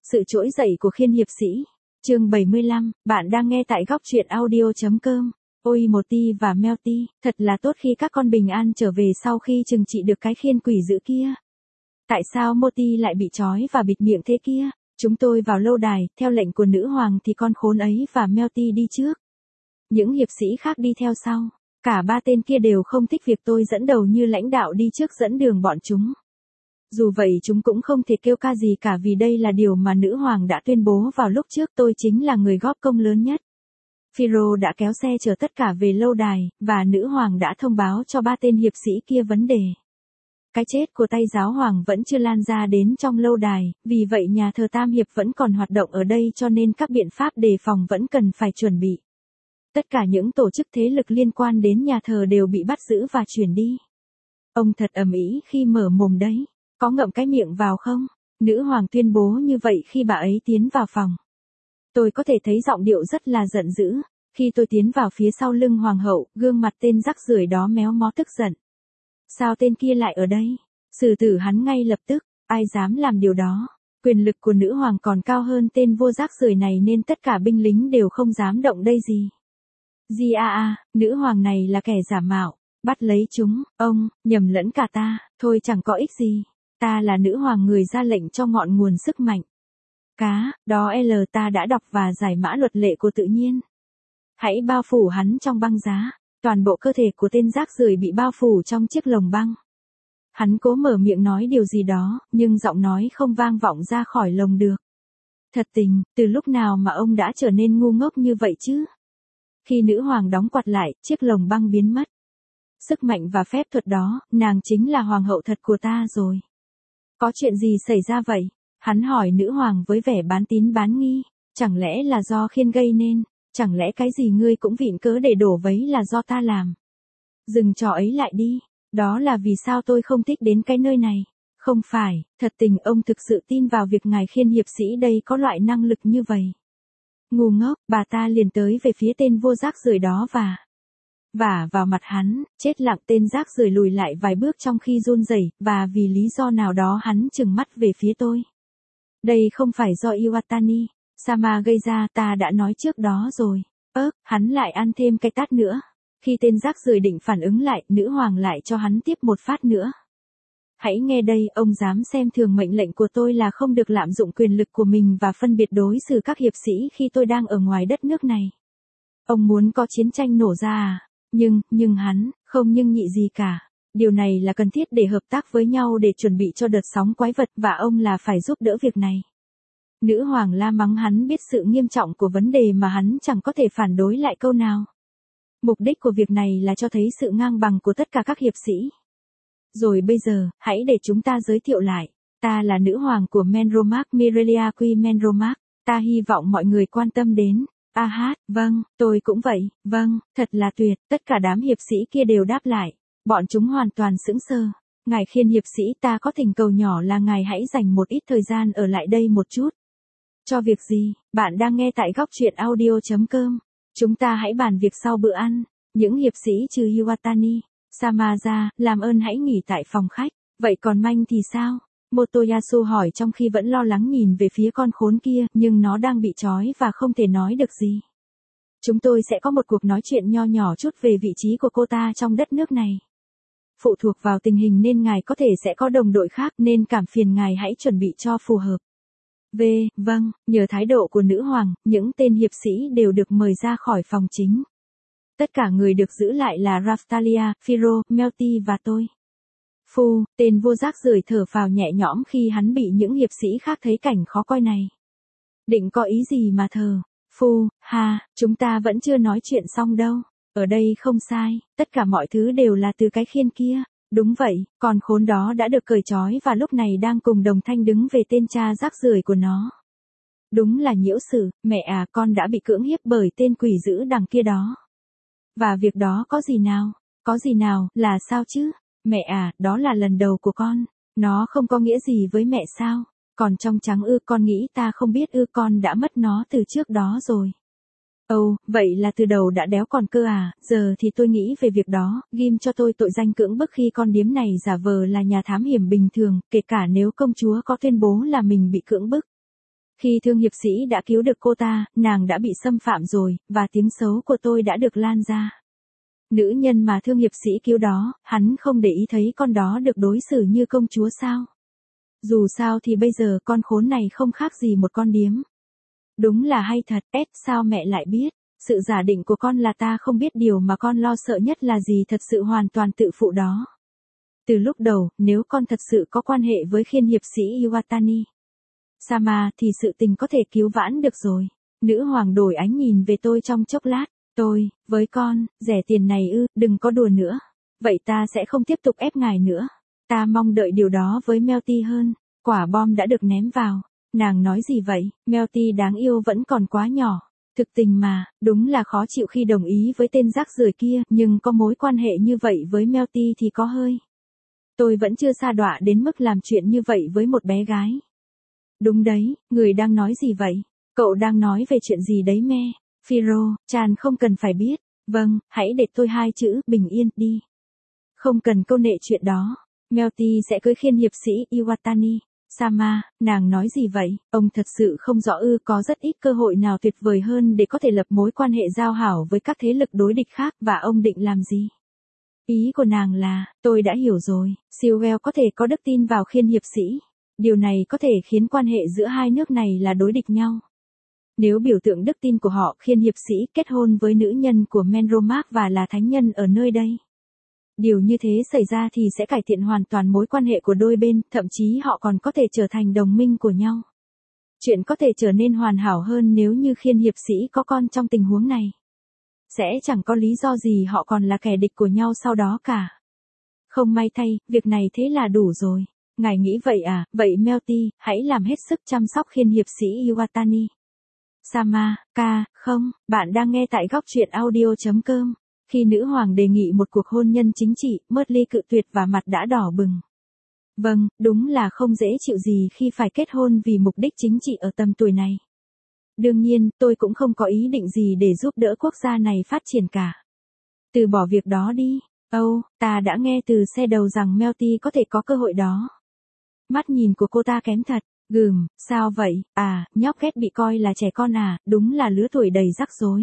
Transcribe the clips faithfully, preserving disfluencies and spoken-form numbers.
Sự trỗi dậy của Khiên hiệp sĩ. Chương bảy mươi lăm, bạn đang nghe tại góc truyện audio.com. Ôi Moti và Melty, thật là tốt khi các con bình an trở về sau khi trừng trị được cái khiên quỷ dữ kia. Tại sao Moti lại bị trói và bịt miệng thế kia? Chúng tôi vào lâu đài, theo lệnh của nữ hoàng thì con khốn ấy và Melty đi trước. Những hiệp sĩ khác đi theo sau. Cả ba tên kia đều không thích việc tôi dẫn đầu như lãnh đạo đi trước dẫn đường bọn chúng. Dù vậy chúng cũng không thể kêu ca gì cả vì đây là điều mà nữ hoàng đã tuyên bố vào lúc trước, tôi chính là người góp công lớn nhất. Phiro đã kéo xe chở tất cả về lâu đài, và nữ hoàng đã thông báo cho ba tên hiệp sĩ kia vấn đề. Cái chết của tay giáo hoàng vẫn chưa lan ra đến trong lâu đài, vì vậy nhà thờ Tam Hiệp vẫn còn hoạt động ở đây cho nên các biện pháp đề phòng vẫn cần phải chuẩn bị. Tất cả những tổ chức thế lực liên quan đến nhà thờ đều bị bắt giữ và chuyển đi. Ông thật ầm ĩ khi mở mồm đấy. Có ngậm cái miệng vào không? Nữ hoàng tuyên bố như vậy khi bà ấy tiến vào phòng. Tôi có thể thấy giọng điệu rất là giận dữ. Khi tôi tiến vào phía sau lưng hoàng hậu, gương mặt tên rắc rưởi đó méo mó tức giận. Sao tên kia lại ở đây? Xử tử hắn ngay lập tức, ai dám làm điều đó? Quyền lực của nữ hoàng còn cao hơn tên vô rác rưởi này nên tất cả binh lính đều không dám động đây gì. Di a a, nữ hoàng này là kẻ giả mạo, bắt lấy chúng, ông, nhầm lẫn cả ta, thôi chẳng có ích gì. Ta là nữ hoàng người ra lệnh cho ngọn nguồn sức mạnh. Cá, đó L ta đã đọc và giải mã luật lệ của tự nhiên. Hãy bao phủ hắn trong băng giá. Toàn bộ cơ thể của tên rác rưởi bị bao phủ trong chiếc lồng băng. Hắn cố mở miệng nói điều gì đó, nhưng giọng nói không vang vọng ra khỏi lồng được. Thật tình, từ lúc nào mà ông đã trở nên ngu ngốc như vậy chứ? Khi nữ hoàng đóng quạt lại, chiếc lồng băng biến mất. Sức mạnh và phép thuật đó, nàng chính là hoàng hậu thật của ta rồi. Có chuyện gì xảy ra vậy? Hắn hỏi nữ hoàng với vẻ bán tín bán nghi. Chẳng lẽ là do Khiên gây nên? Chẳng lẽ cái gì ngươi cũng vịn cớ để đổ vấy là do ta làm? Dừng trò ấy lại đi. Đó là vì sao tôi không thích đến cái nơi này. Không phải, thật tình ông thực sự tin vào việc ngài Khiên hiệp sĩ đây có loại năng lực như vậy. Ngu ngốc, bà ta liền tới về phía tên vô rác rưởi đó và... vả vào mặt hắn, chết lặng. Tên rác rưởi lùi lại vài bước trong khi run rẩy, và vì lý do nào đó hắn trừng mắt về phía tôi. Đây không phải do Iwatani Sama gây ra, ta đã nói trước đó rồi. Ơ, hắn lại ăn thêm cái tát nữa. Khi tên rác rưởi định phản ứng lại, nữ hoàng lại cho hắn tiếp một phát nữa. Hãy nghe đây, ông dám xem thường mệnh lệnh của tôi là không được lạm dụng quyền lực của mình và phân biệt đối xử các hiệp sĩ khi tôi đang ở ngoài đất nước này. Ông muốn có chiến tranh nổ ra à? Nhưng, nhưng hắn, không nhưng nhị gì cả. Điều này là cần thiết để hợp tác với nhau để chuẩn bị cho đợt sóng quái vật và ông là phải giúp đỡ việc này. Nữ hoàng la mắng hắn biết sự nghiêm trọng của vấn đề mà hắn chẳng có thể phản đối lại câu nào. Mục đích của việc này là cho thấy sự ngang bằng của tất cả các hiệp sĩ. Rồi bây giờ, hãy để chúng ta giới thiệu lại. Ta là nữ hoàng của Menromark Mirelia Quy Menromark. Ta hy vọng mọi người quan tâm đến. A hát, vâng, tôi cũng vậy, vâng, thật là tuyệt. Tất cả đám hiệp sĩ kia đều đáp lại. Bọn chúng hoàn toàn sững sờ. Ngài Khiên hiệp sĩ, ta có thỉnh cầu nhỏ là ngài hãy dành một ít thời gian ở lại đây một chút. Cho việc gì? Bạn đang nghe tại góc truyện audio.com. Chúng ta hãy bàn việc sau bữa ăn. Những hiệp sĩ trừ Iwatani Sama ra, làm ơn hãy nghỉ tại phòng khách. Vậy còn Manh thì sao? Motoyasu hỏi trong khi vẫn lo lắng nhìn về phía con khốn kia, nhưng nó đang bị trói và không thể nói được gì. Chúng tôi sẽ có một cuộc nói chuyện nho nhỏ chút về vị trí của cô ta trong đất nước này. Phụ thuộc vào tình hình nên ngài có thể sẽ có đồng đội khác nên cảm phiền ngài hãy chuẩn bị cho phù hợp. V, vâng, nhờ thái độ của nữ hoàng, những tên hiệp sĩ đều được mời ra khỏi phòng chính. Tất cả người được giữ lại là Raftalia, Phiro, Melty và tôi. Phu, tên vô rác rưởi thở phào nhẹ nhõm khi hắn bị những hiệp sĩ khác thấy cảnh khó coi này. Định có ý gì mà thờ? Phu, ha, chúng ta vẫn chưa nói chuyện xong đâu. Ở đây không sai, tất cả mọi thứ đều là từ cái khiên kia. Đúng vậy, con khốn đó đã được cởi trói và lúc này đang cùng đồng thanh đứng về tên cha rác rưởi của nó. Đúng là nhiễu sự, mẹ à, con đã bị cưỡng hiếp bởi tên quỷ dữ đằng kia đó. Và việc đó có gì nào? Có gì nào, là sao chứ? Mẹ à, đó là lần đầu của con. Nó không có nghĩa gì với mẹ sao? Còn trong trắng ư, con nghĩ ta không biết ư, con đã mất nó từ trước đó rồi. Ồ, oh, vậy là từ đầu đã đéo còn cơ à, giờ thì tôi nghĩ về việc đó, ghim cho tôi tội danh cưỡng bức khi con điếm này giả vờ là nhà thám hiểm bình thường, kể cả nếu công chúa có tuyên bố là mình bị cưỡng bức. Khi thương hiệp sĩ đã cứu được cô ta, nàng đã bị xâm phạm rồi, và tiếng xấu của tôi đã được lan ra. Nữ nhân mà thương hiệp sĩ cứu đó, hắn không để ý thấy con đó được đối xử như công chúa sao? Dù sao thì bây giờ con khốn này không khác gì một con điếm. Đúng là hay thật, Ed, sao mẹ lại biết? Sự giả định của con là ta không biết điều mà con lo sợ nhất là gì thật sự hoàn toàn tự phụ đó. Từ lúc đầu, nếu con thật sự có quan hệ với khiên hiệp sĩ Iwatani Sama thì sự tình có thể cứu vãn được rồi. Nữ hoàng đổi ánh nhìn về tôi trong chốc lát. Tôi, với con, rẻ tiền này ư, đừng có đùa nữa. Vậy ta sẽ không tiếp tục ép ngài nữa. Ta mong đợi điều đó với Melty hơn. Quả bom đã được ném vào. Nàng nói gì vậy, Melty đáng yêu vẫn còn quá nhỏ. Thực tình mà, đúng là khó chịu khi đồng ý với tên rác rưởi kia, nhưng có mối quan hệ như vậy với Melty thì có hơi. Tôi vẫn chưa sa đọa đến mức làm chuyện như vậy với một bé gái. Đúng đấy, người đang nói gì vậy? Cậu đang nói về chuyện gì đấy me? Phiro, Chan không cần phải biết. Vâng, hãy để tôi hai chữ, bình yên, đi. Không cần câu nệ chuyện đó. Melty sẽ cưới khiên hiệp sĩ Iwatani Sama, nàng nói gì vậy? Ông thật sự không rõ ư? Có rất ít cơ hội nào tuyệt vời hơn để có thể lập mối quan hệ giao hảo với các thế lực đối địch khác, và ông định làm gì? Ý của nàng là, tôi đã hiểu rồi, Sewell có thể có đức tin vào khiên hiệp sĩ. Điều này có thể khiến quan hệ giữa hai nước này là đối địch nhau. Nếu biểu tượng đức tin của họ khiên hiệp sĩ kết hôn với nữ nhân của Menromark và là thánh nhân ở nơi đây. Điều như thế xảy ra thì sẽ cải thiện hoàn toàn mối quan hệ của đôi bên, thậm chí họ còn có thể trở thành đồng minh của nhau. Chuyện có thể trở nên hoàn hảo hơn nếu như khiên hiệp sĩ có con trong tình huống này. Sẽ chẳng có lý do gì họ còn là kẻ địch của nhau sau đó cả. Không may thay, việc này thế là đủ rồi. Ngài nghĩ vậy à? Vậy Melty, hãy làm hết sức chăm sóc khiên hiệp sĩ Iwatani Sama, ca, không, bạn đang nghe tại góc truyện audio chấm com. Khi nữ hoàng đề nghị một cuộc hôn nhân chính trị, Murtley cự tuyệt và mặt đã đỏ bừng. Vâng, đúng là không dễ chịu gì khi phải kết hôn vì mục đích chính trị ở tầm tuổi này. Đương nhiên, tôi cũng không có ý định gì để giúp đỡ quốc gia này phát triển cả. Từ bỏ việc đó đi. Âu, oh, ta đã nghe từ xe đầu rằng Melty có thể có cơ hội đó. Mắt nhìn của cô ta kém thật. Gừm, sao vậy? À, nhóc ghét bị coi là trẻ con à, đúng là lứa tuổi đầy rắc rối.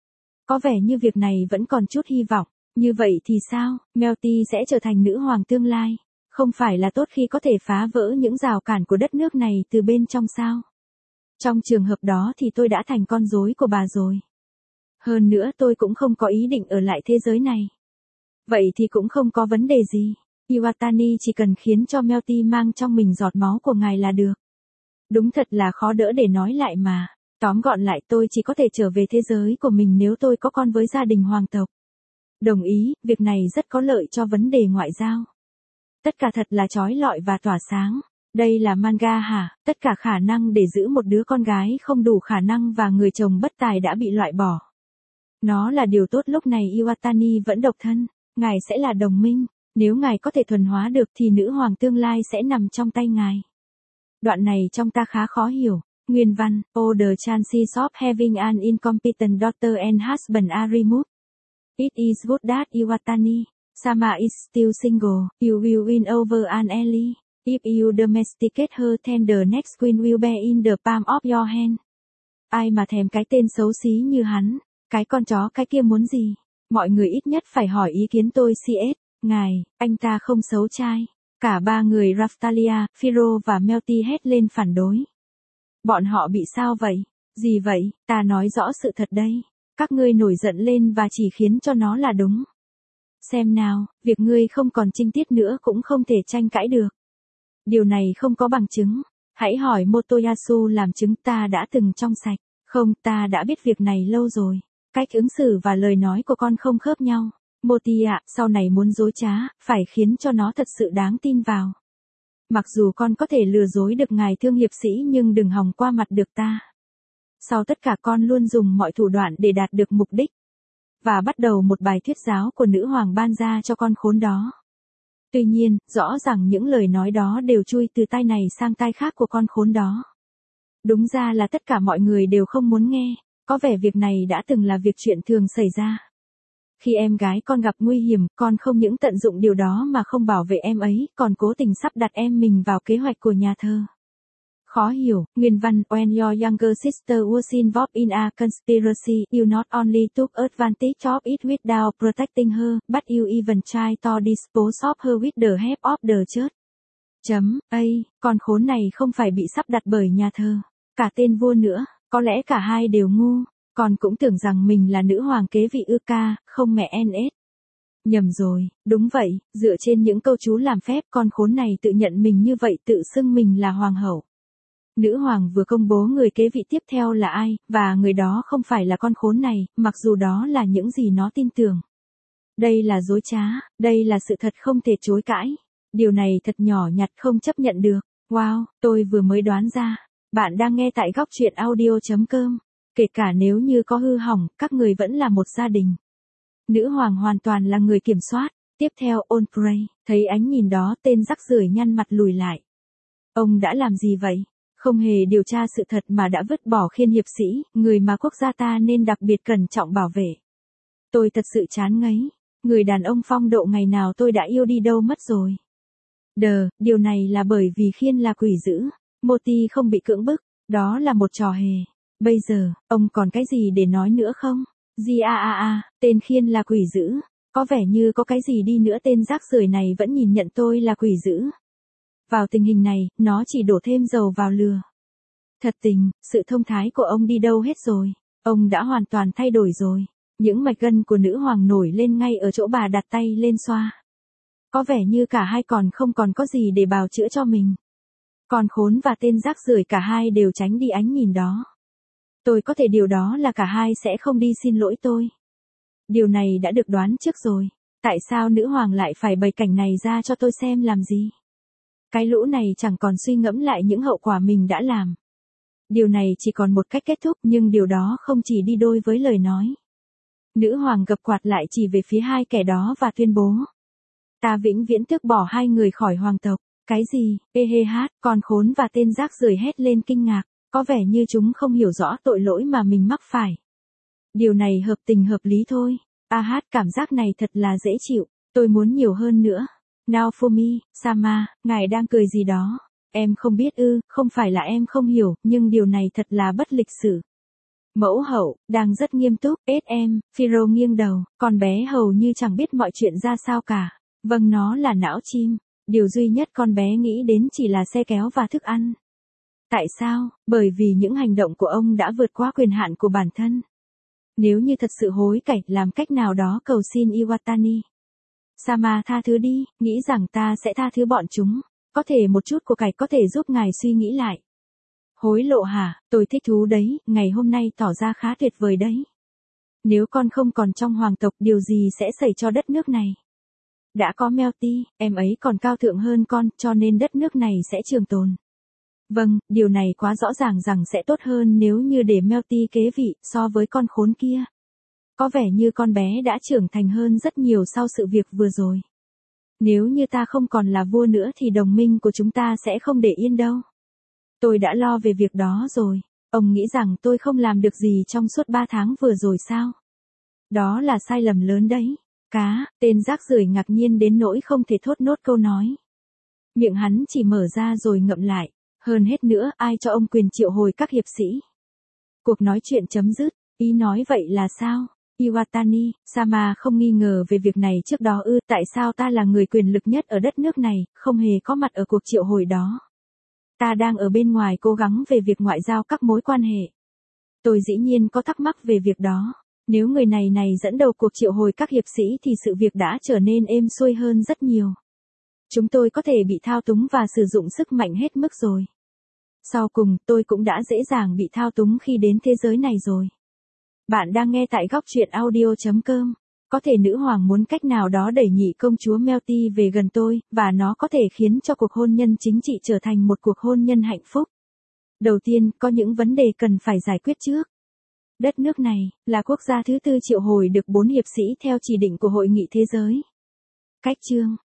Có vẻ như việc này vẫn còn chút hy vọng. Như vậy thì sao? Melty sẽ trở thành nữ hoàng tương lai. Không phải là tốt khi có thể phá vỡ những rào cản của đất nước này từ bên trong sao? Trong trường hợp đó thì tôi đã thành con rối của bà rồi. Hơn nữa tôi cũng không có ý định ở lại thế giới này. Vậy thì cũng không có vấn đề gì. Iwatani chỉ cần khiến cho Melty mang trong mình giọt máu của ngài là được. Đúng thật là khó đỡ để nói lại mà. Tóm gọn lại, tôi chỉ có thể trở về thế giới của mình nếu tôi có con với gia đình hoàng tộc. Đồng ý, việc này rất có lợi cho vấn đề ngoại giao. Tất cả thật là chói lọi và tỏa sáng. Đây là manga hả? Tất cả khả năng để giữ một đứa con gái không đủ khả năng và người chồng bất tài đã bị loại bỏ. Nó là điều tốt lúc này Iwatani vẫn độc thân. Ngài sẽ là đồng minh. Nếu ngài có thể thuần hóa được thì nữ hoàng tương lai sẽ nằm trong tay ngài. Đoạn này trong ta khá khó hiểu. Nguyên văn, oh the chances of having an incompetent daughter and husband are removed. It is good that Iwatani Sama is still single. You will win over an ally. If you domesticate her then the next queen will be in the palm of your hand. Ai mà thèm cái tên xấu xí như hắn. Cái con chó cái kia muốn gì? Mọi người ít nhất phải hỏi ý kiến tôi xê ét. Ngài, anh ta không xấu trai. Cả ba người Raftalia, Phiro và Melty hét lên phản đối. Bọn họ bị sao vậy? Gì vậy? Ta nói rõ sự thật đây. Các ngươi nổi giận lên và chỉ khiến cho nó là đúng. Xem nào, việc ngươi không còn trinh tiết nữa cũng không thể tranh cãi được. Điều này không có bằng chứng. Hãy hỏi Motoyasu làm chứng, ta đã từng trong sạch. Không, ta đã biết việc này lâu rồi. Cách ứng xử và lời nói của con không khớp nhau. Moti ạ, sau này muốn dối trá, phải khiến cho nó thật sự đáng tin vào. Mặc dù con có thể lừa dối được ngài thương hiệp sĩ nhưng đừng hòng qua mặt được ta. Sau tất cả con luôn dùng mọi thủ đoạn để đạt được mục đích. Và bắt đầu một bài thuyết giáo của nữ hoàng ban ra cho con khốn đó. Tuy nhiên, rõ ràng những lời nói đó đều chui từ tai này sang tai khác của con khốn đó. Đúng ra là tất cả mọi người đều không muốn nghe. Có vẻ việc này đã từng là việc chuyện thường xảy ra. Khi em gái con gặp nguy hiểm, con không những tận dụng điều đó mà không bảo vệ em ấy, còn cố tình sắp đặt em mình vào kế hoạch của nhà thơ. Khó hiểu, nguyên văn, when your younger sister was involved in a conspiracy, you not only took advantage of it without protecting her, but you even tried to dispose of her with the help of the church. Chấm, A, con khốn này không phải bị sắp đặt bởi nhà thờ, cả tên vua nữa, có lẽ cả hai đều ngu, con cũng tưởng rằng mình là nữ hoàng kế vị ư ca, không mẹ en ét. Nhầm rồi, đúng vậy, dựa trên những câu chú làm phép con khốn này tự nhận mình như vậy tự xưng mình là hoàng hậu. Nữ hoàng vừa công bố người kế vị tiếp theo là ai, và người đó không phải là con khốn này, mặc dù đó là những gì nó tin tưởng. Đây là dối trá, đây là sự thật không thể chối cãi. Điều này thật nhỏ nhặt không chấp nhận được. Wow, tôi vừa mới đoán ra. Bạn đang nghe tại góc truyện audio chấm com. Kể cả nếu như có hư hỏng, các người vẫn là một gia đình. Nữ hoàng hoàn toàn là người kiểm soát. Tiếp theo Onprey, thấy ánh nhìn đó tên rắc rưởi nhăn mặt lùi lại. Ông đã làm gì vậy? Không hề điều tra sự thật mà đã vứt bỏ Khiên hiệp sĩ, người mà quốc gia ta nên đặc biệt cẩn trọng bảo vệ. Tôi thật sự chán ngấy. Người đàn ông phong độ ngày nào tôi đã yêu đi đâu mất rồi. Đờ, điều này là bởi vì Khiên là quỷ dữ. Moti không bị cưỡng bức, đó là một trò hề. Bây giờ, ông còn cái gì để nói nữa không? Gi a a a, tên Khiên là quỷ dữ. Có vẻ như có cái gì đi nữa tên rác rưởi này vẫn nhìn nhận tôi là quỷ dữ. Vào tình hình này, nó chỉ đổ thêm dầu vào lửa. Thật tình, sự thông thái của ông đi đâu hết rồi. Ông đã hoàn toàn thay đổi rồi. Những mạch gân của nữ hoàng nổi lên ngay ở chỗ bà đặt tay lên xoa. Có vẻ như cả hai còn không còn có gì để bào chữa cho mình. Con khốn và tên rác rưởi cả hai đều tránh đi ánh nhìn đó. Tôi có thể điều đó là cả hai sẽ không đi xin lỗi tôi. Điều này đã được đoán trước rồi. Tại sao nữ hoàng lại phải bày cảnh này ra cho tôi xem làm gì? Cái lũ này chẳng còn suy ngẫm lại những hậu quả mình đã làm. Điều này chỉ còn một cách kết thúc nhưng điều đó không chỉ đi đôi với lời nói. Nữ hoàng gập quạt lại chỉ về phía hai kẻ đó và tuyên bố. Ta vĩnh viễn tước bỏ hai người khỏi hoàng tộc. Cái gì? Ê hê hát, con khốn và tên rác rưởi hét lên kinh ngạc. Có vẻ như chúng không hiểu rõ tội lỗi mà mình mắc phải. Điều này hợp tình hợp lý thôi. A hát cảm giác này thật là dễ chịu. Tôi muốn nhiều hơn nữa. Now for me, Sama, ngài đang cười gì đó? Em không biết ư, không phải là em không hiểu, nhưng điều này thật là bất lịch sự. Mẫu hậu, đang rất nghiêm túc, ết em, Phiro nghiêng đầu, con bé hầu như chẳng biết mọi chuyện ra sao cả. Vâng, nó là não chim. Điều duy nhất con bé nghĩ đến chỉ là xe kéo và thức ăn. Tại sao? Bởi vì những hành động của ông đã vượt qua quyền hạn của bản thân. Nếu như thật sự hối cải, làm cách nào đó cầu xin Iwatani. Sama tha thứ đi, nghĩ rằng ta sẽ tha thứ bọn chúng. Có thể một chút của cải có thể giúp ngài suy nghĩ lại. Hối lộ hả, tôi thích thú đấy, ngày hôm nay tỏ ra khá tuyệt vời đấy. Nếu con không còn trong hoàng tộc, điều gì sẽ xảy cho đất nước này? Đã có Melty, em ấy còn cao thượng hơn con, cho nên đất nước này sẽ trường tồn. Vâng, điều này quá rõ ràng rằng sẽ tốt hơn nếu như để Melty kế vị so với con khốn kia. Có vẻ như con bé đã trưởng thành hơn rất nhiều sau sự việc vừa rồi. Nếu như ta không còn là vua nữa thì đồng minh của chúng ta sẽ không để yên đâu. Tôi đã lo về việc đó rồi. Ông nghĩ rằng tôi không làm được gì trong suốt ba tháng vừa rồi sao? Đó là sai lầm lớn đấy. Cá, tên rác rưởi ngạc nhiên đến nỗi không thể thốt nốt câu nói. Miệng hắn chỉ mở ra rồi ngậm lại. Hơn hết nữa, ai cho ông quyền triệu hồi các hiệp sĩ? Cuộc nói chuyện chấm dứt. Ý nói vậy là sao? Iwatani, Sama không nghi ngờ về việc này trước đó ư, tại sao ta là người quyền lực nhất ở đất nước này, không hề có mặt ở cuộc triệu hồi đó. Ta đang ở bên ngoài cố gắng về việc ngoại giao các mối quan hệ. Tôi dĩ nhiên có thắc mắc về việc đó. Nếu người này này dẫn đầu cuộc triệu hồi các hiệp sĩ thì sự việc đã trở nên êm xuôi hơn rất nhiều. Chúng tôi có thể bị thao túng và sử dụng sức mạnh hết mức rồi. Sau cùng, tôi cũng đã dễ dàng bị thao túng khi đến thế giới này rồi. Bạn đang nghe tại góc truyện audio chấm com. Có thể nữ hoàng muốn cách nào đó đẩy nhị công chúa Melty về gần tôi, và nó có thể khiến cho cuộc hôn nhân chính trị trở thành một cuộc hôn nhân hạnh phúc. Đầu tiên, có những vấn đề cần phải giải quyết trước. Đất nước này, là quốc gia thứ tư triệu hồi được bốn hiệp sĩ theo chỉ định của Hội nghị Thế giới. Cách chương